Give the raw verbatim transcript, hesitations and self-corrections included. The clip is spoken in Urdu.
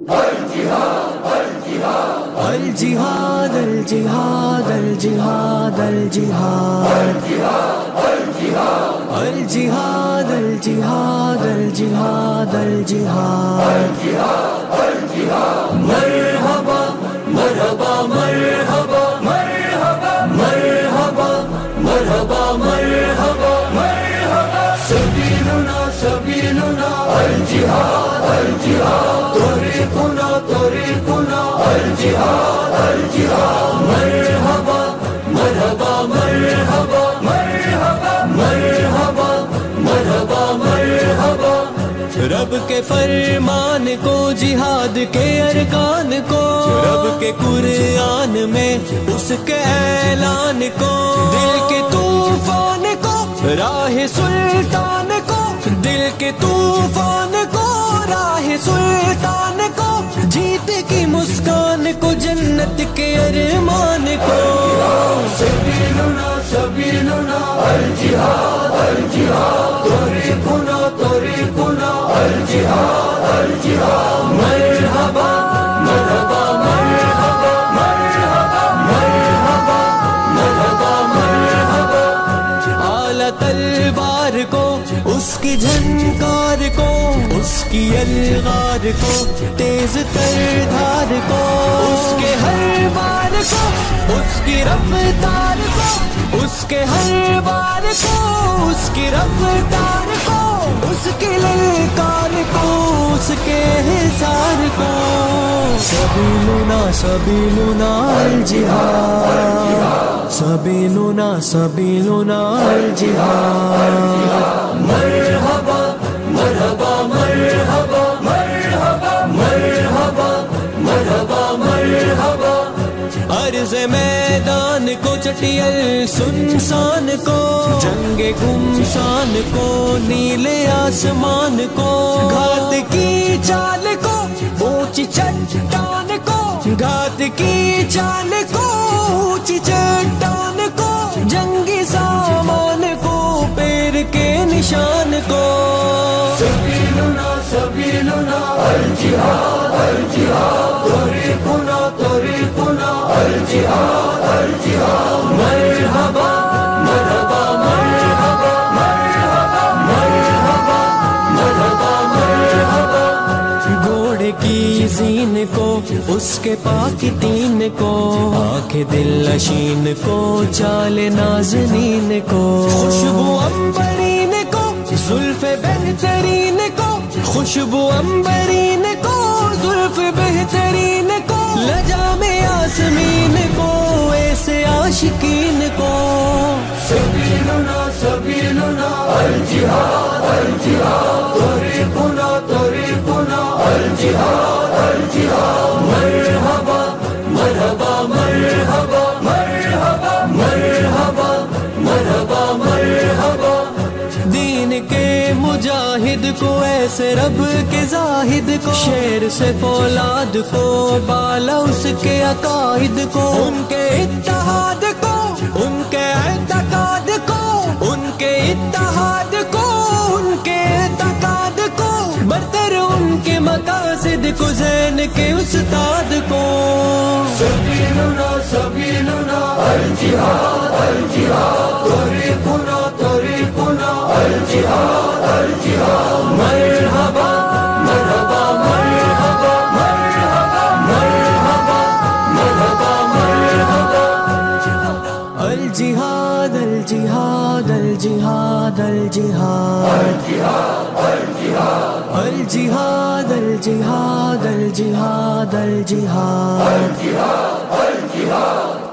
الجہاد الجہاد الجہاد الجہاد الجہاد الجہاد الجہاد الجہاد مرحبا مرحبا مرحبا مرحبا مرحبا مرحبا مرحبا مرحبا سبیلنا سبیلنا الجہاد الجہاد طریقنا طریقنا الجہاد الجہاد مرحبا مرحبا مرحبا مرحبا مرحبا مرحبا مرحبا رب کے فرمان کو جہاد کے ارکان کو رب کے قرآن میں اس کے اعلان کو دل کے طوفان کو راہ سلطان کو دل کے طوفان کو راہ سلطان کو جیت کی مسکان کو جنت کے ارمان کو سبیلنا سبیلنا الجہاد الجہاد طریقنا طریقنا الجہاد الجہاد مرحبا مرحبا مرحبا مرحبا مرحبا مرحبا مرحبا اعلیٰ تلوار کو اس کی جھنکار کو اس کی الغار کو تیز تر دھار کو اس کے ہر بار کو اس کی رفتار کو اس کے ہر بار کو اس کی رفتار کو اس کے للکار کو اس کے حصار کو سبیلنا سبیلنا الجہاد سبیلنا سبیلنا الجہاد مرحبا مرحبا مرحبا مرحبا مرحبا مرحبا مرحبا عرض میدان کو چٹیل سنسان کو جنگ گمسان کو نیلے آسمان کو گھات کی چال کو اونچی چٹان کو گھات کی چال کو اونچی چٹان کو جنگی سامان کو پیر کے نشان کو سبیلنا سبیلنا الجہاد الجہاد طریقنا طریقنا الجہاد الجہاد مرحبا مرحبا مرحبا مرحبا مرحبا مرحبا مرحبا گھوڑے کی زین کو اس کے پاک دین کو آنکھ دل نشین کو چال نازنین کو خوشبو عنبرین کو زلف بہترین کو خوشبو عنبرین کو زلف بہترین کو لجام یاسمین کو ایسے عاشقین کو سبیلنا سبیلنا الجہاد الجہاد طریقنا طریقنا الجہاد الجہاد مرحبا مرحبا مرحبا مرحبا مرحبا مرحبا مرحبا دین کے مجاہد کو ایسے رب کے زاہد کو شیر سے فولاد کو بالا اس کے عقائد کو ان کے اتحاد کو ان کے اعتقاد کو ان کے اتحاد کو ان کے اعتقاد کو برتر ان کے مقاصد کو زین کے استاد کو سبیلنا سبیلنا الجہاد الجہاد طریقنا طریقنا الجہاد الجہاد مرحبا مرحبا مرحبا مرحبا مرحبا مرحبا مرحبا الجہاد الجہاد الجہاد الجہاد الجہاد الجہاد الجہاد الجہاد الجہاد